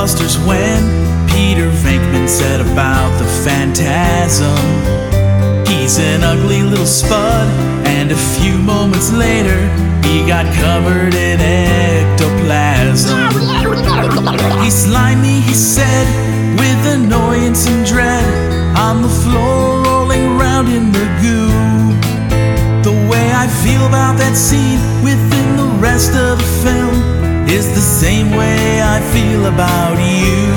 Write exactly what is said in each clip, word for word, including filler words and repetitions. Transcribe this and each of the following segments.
Ghostbusters when Peter Venkman said about the Phantasm, he's an ugly little spud, and a few moments later he got covered in ectoplasm. He's slimy, he said, with annoyance and dread, on the floor rolling around in the goo. The way I feel about that scene within the rest of the film is the same way I feel about you.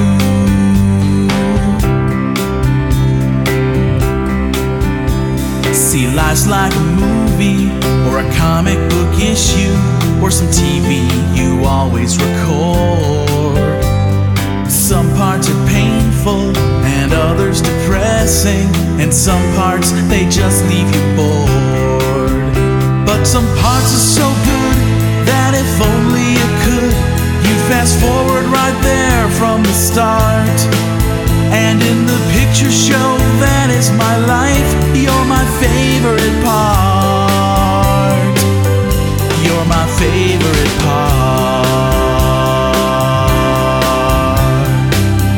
See, life's like a movie, or a comic book issue, or some T V you always record. Some parts are painful, and others depressing, and some parts, they just leave you bored. But some parts are so good, that if only you could, you'd fast forward right there from the start. And in the picture show that is my life, you're my favorite part. You're my favorite part.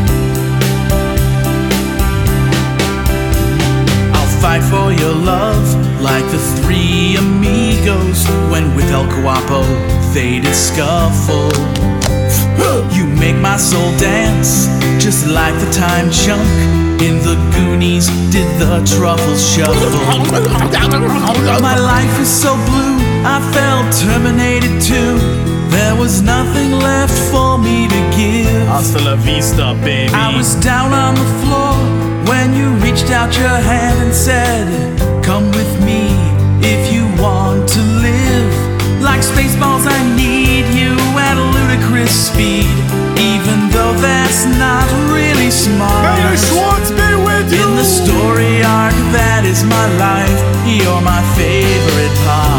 I'll fight for your love like the three amigos when with El Guapo they did scuffle. You make my soul dance, just like the time chunk in the Goonies did the truffles shuffle. My life was so blue, I felt terminated too. There was nothing left for me to give. Hasta la vista, baby. I was down on the floor when you reached out your hand and said, come with me if you want to live. Like Spaceballs, I need you at a ludicrous speed, even though that's not really smart. May Schwartz be with you. In the story arc that is my life, you're my favorite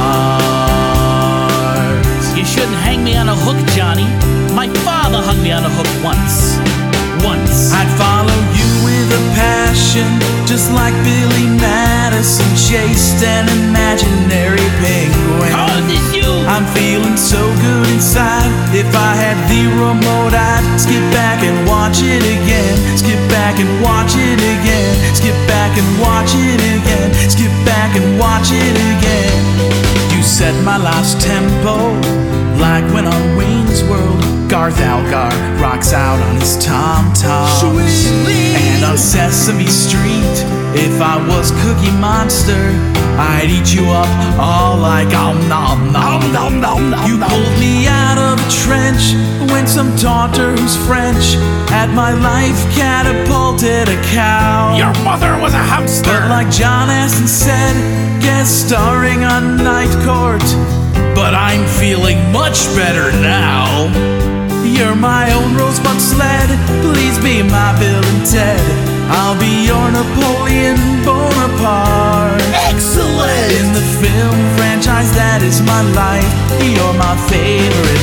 part. You shouldn't hang me on a hook, Johnny. My father hung me on a hook once. Once. I'd follow you with a passion, just like Billy Madison chased an imaginary penguin. How did you? I'm feeling so good inside. If I had the remote, I'd skip back and watch it again. Skip back and watch it again. Skip back and watch it again. Skip back and watch it again. You set my life's tempo, like when on Wayne's World Garth Algar rocks out on his tom-toms. And on Sesame Street, if I was Cookie Monster, I'd eat you up all like om nom nom nom nom nom. You pulled me out of a trench when some taunter who's French at my life catapulted a cow. Your mother was a hamster. But like John Astin said, guest starring on Night Court, but I'm feeling much better now. You're my own rosebud sled, please be my Bill and Ted. I'll be your Napoleon Bonaparte. Excellent! In the film franchise that is my life, you're my favorite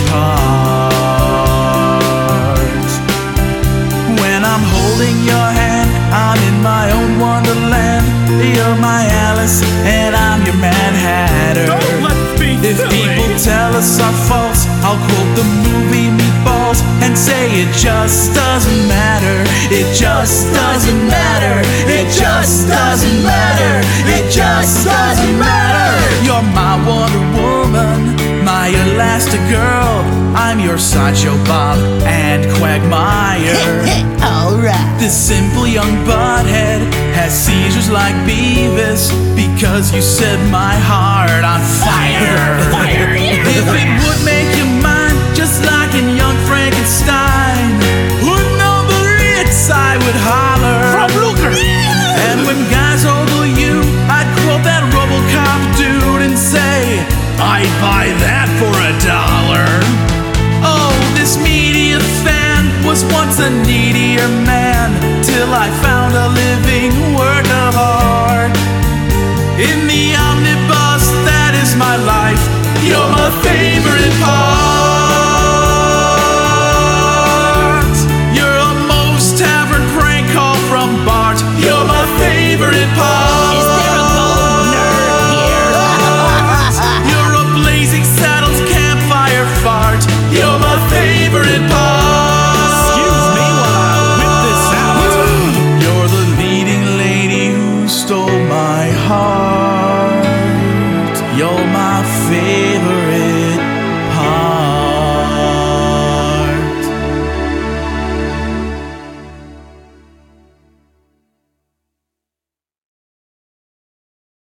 part. When I'm holding your hand, I'm in my own wonderland. You're my Alice and I'm your Mad Hatter. Don't let's be If silly. people tell us are false, I'll quote the movie Meatballs and say it just doesn't matter. It just doesn't matter. It just doesn't matter. It just doesn't matter. You're my Wonder Woman, my Elastigirl. I'm your Sideshow Bob and Quagmire. Alright. This simple young butthead has seizures like Beavis because you set my heart on fire. Fire, yeah. If it would make you mine, just like in Young Frankenstein,